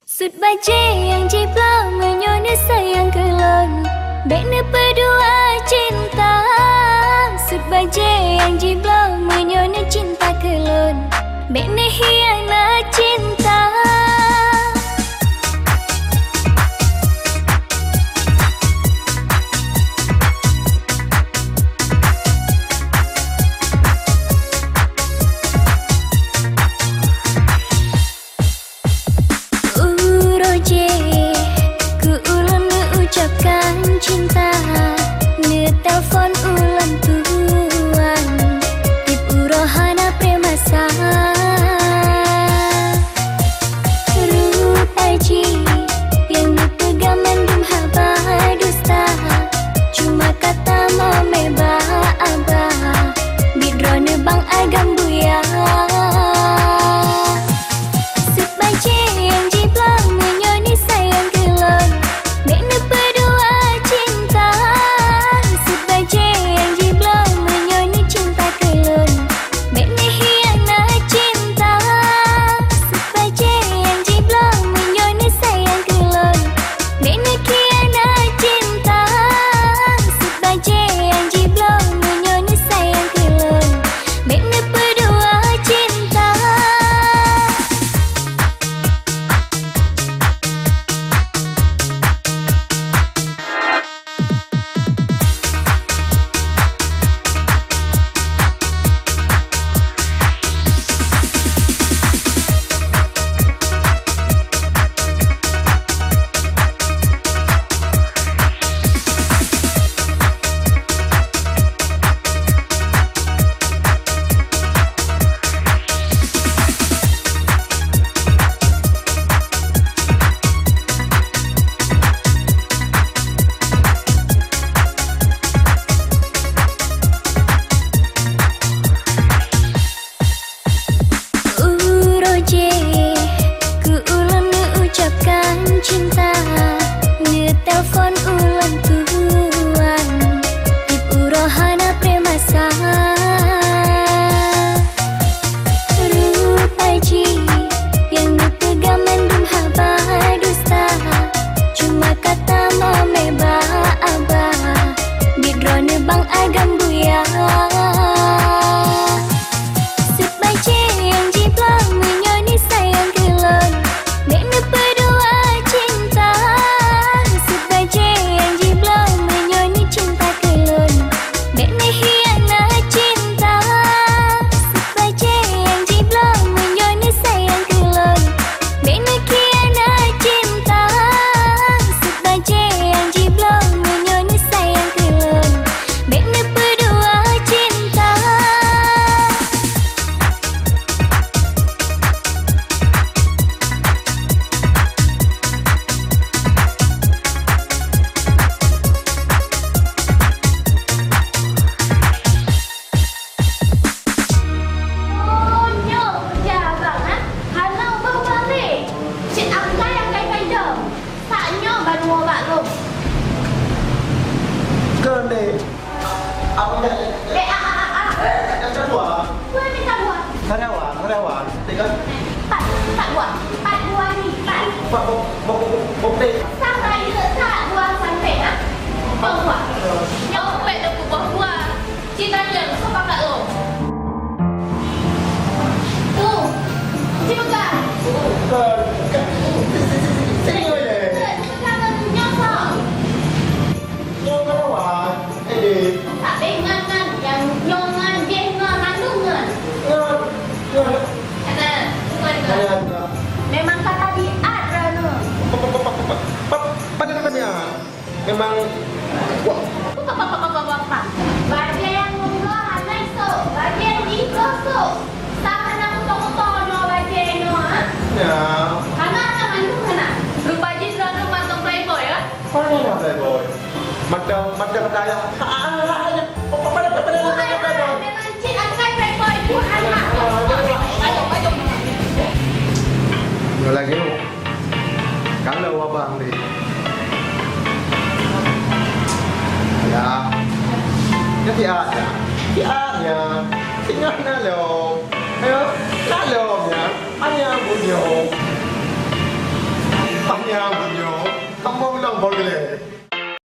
Sud baje yang jiplak menyona sayang kelon. Bekna berdua cinta. Sud baje yang jiplak menyona cinta kelon. Bekna hianat cinta. Cinta, ne telefon ulang tuan, tip urohana premasa. Rupaji yang dipegang mendung haba dusta, cuma kata mau meba abah, bidrone bang agam buya. Sebaje yang jiplak menyoni sayang kelon, bekna berdua cinta. Sebaje yang jiplak menyoni cinta kelon, bekna hianat cinta. Sebaje yang jiplak menyoni sayang kelon, bekna hianat cinta. Sebaje yang jiplak menyoni sayang kelon, bekna berdua cinta. Cinta, ne telefon ulang tuan, tip urohana premasa. Rupaji yang dipegang mendung haba dusta, cuma kata mau meba abah, bidrone bang agam buya. Sebaje yang jiplak menyoni sayang kelon, bekna berdua cinta. Sebaje yang jiplak menyoni cinta kelon, bekna hianat cinta. Sebaje yang jiplak menyoni sayang kelon, bekna hianat cinta. Sebaje yang jiplak menyoni sayang kelon, bekna berdua cinta. Kene, aku dah. Yang kedua. Karyawan, tiga. Tak buat ni. Bukti. Sampai letak buah sampai ah. Buah. Yang buat tu buah. Cita je sebab kat lo. Tu. Juga. Sini aja. Jangan nyosok. Yang karyawan, Tak bengan kan yang nyongan bengan mandungan. Kata bukan. Memang kata biat rana. Pada namanya memang Apa? Bagi yang munggo hanai so, bagi yang iko so. Sama nak motor no bagi no ah. ya. Kana nak mandung kana. Rupa jin rana matong playboy ah. Mana nak playboy? Macam kaya. Memang cik akan playboy Tuhan mak. Ayo. Ada lagi tu. Kalau abang ni. Ya. Tiada. Tinggal nalong. Ayo, nalongnya. Hanya bunyo. boleh.